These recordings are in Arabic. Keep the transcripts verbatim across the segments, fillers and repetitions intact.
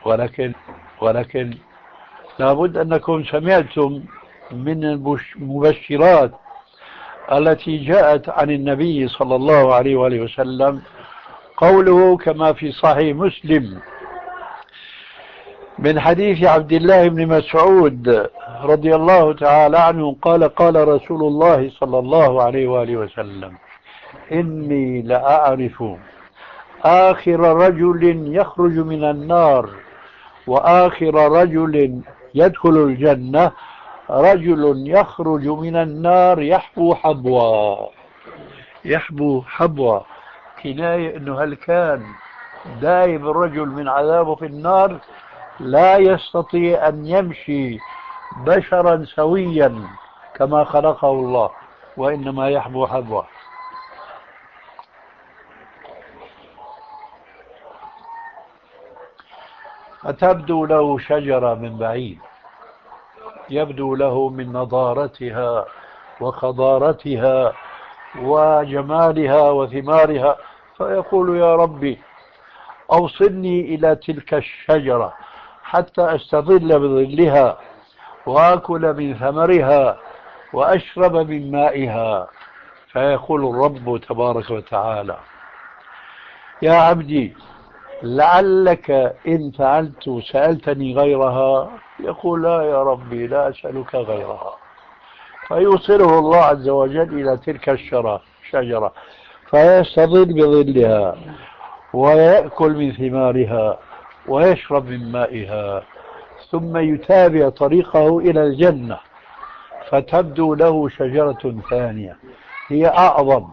ولكن ولكن لابد أنكم سمعتم من المبشرات التي جاءت عن النبي صلى الله عليه وآله وسلم قوله كما في صحيح مسلم من حديث عبد الله بن مسعود رضي الله تعالى عنه قال قال رسول الله صلى الله عليه وآله وسلم إني لأعرف آخر رجل يخرج من النار وآخر رجل يدخل الجنة رجل يخرج من النار يحبو حبوا يحبو حبوا كناية أنه هل كان دايب الرجل من عذابه في النار لا يستطيع أن يمشي بشرا سويا كما خلقه الله وإنما يحبو حبوا. فتبدو له شجرة من بعيد يبدو له من نضارتها وخضارتها وجمالها وثمارها فيقول يا ربي أوصلني إلى تلك الشجرة حتى أستظل بظلها وأكل من ثمرها وأشرب من مائها. فيقول الرب تبارك وتعالى يا عبدي لعلك إن فعلت سألتني غيرها. يقول لا يا ربي لا أسألك غيرها. فيوصله الله عز وجل إلى تلك الشجرة فيستظل بظلها ويأكل من ثمارها ويشرب من مائها ثم يتابع طريقه إلى الجنة فتبدو له شجرة ثانية هي أعظم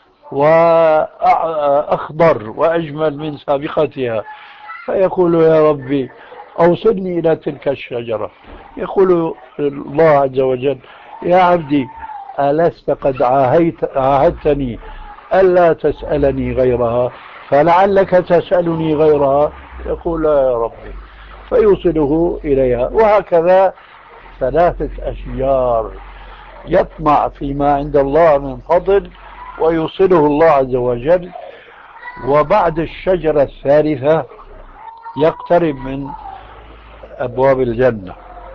وأخضر وأجمل من سابقتها. فيقول يا ربي أوصلني إلى تلك الشجرة. يقول الله عز وجل يا عبدي ألست قد عاهدت عاهدتني ألا تسألني غيرها فلعلك تسألني غيرها. يقول لا يا ربي. فيوصله إليها. وهكذا ثلاثة أشجار يطمع فيما عند الله من فضل ويوصله الله عز وجل. وبعد الشجرة الثالثة يقترب من أبواب الجنة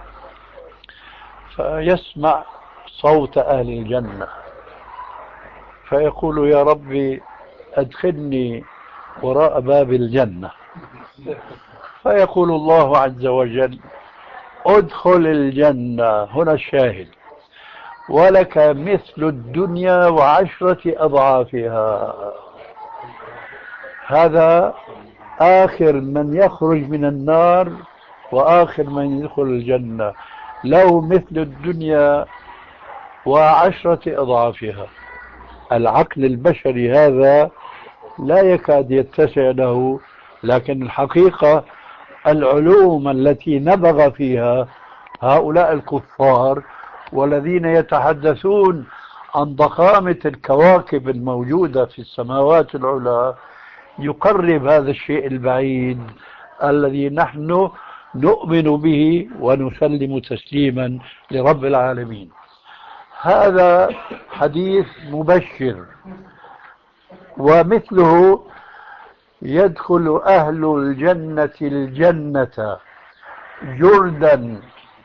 فيسمع صوت أهل الجنة فيقول يا ربي أدخلني وراء باب الجنة. فيقول الله عز وجل ادخل الجنة هنا الشاهد ولك مثل الدنيا وعشرة أضعافها. هذا آخر من يخرج من النار وآخر من يدخل الجنة له مثل الدنيا وعشرة أضعافها. العقل البشري هذا لا يكاد يتسع له. لكن الحقيقة العلوم التي نبغ فيها هؤلاء الكفار والذين يتحدثون عن ضخامة الكواكب الموجودة في السماوات العلى يقرب هذا الشيء البعيد الذي نحن نؤمن به ونسلم تسليما لرب العالمين. هذا حديث مبشر. ومثله يدخل أهل الجنة الجنة جردا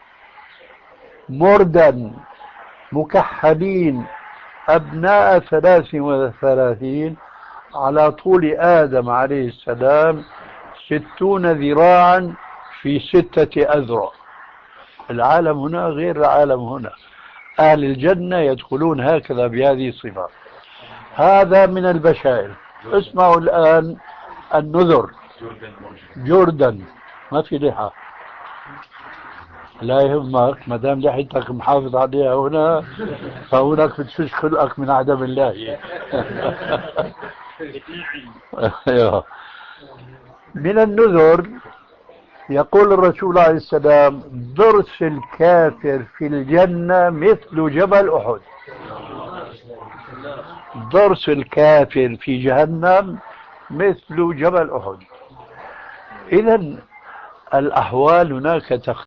مردا مكحلين أبناء ثلاث وثلاثين على طول آدم عليه السلام ستون ذراعا في ستة أذرع. العالم هنا غير العالم هنا. أهل الجنة يدخلون هكذا بهذه الصفات. هذا من البشائر. اسمعوا الآن النذر. جردن ما في لحى لا يهمك ما دام لحيتك محافظ عليها هنا فهناك بتشوش خلقك من عدم الله. من النذر يقول الرسول عليه السلام ضرس الكافر في الجنة مثل جبل أحد. ضرس الكافر في جهنم مثل جبل أحد. إذن الأحوال هناك تختلف.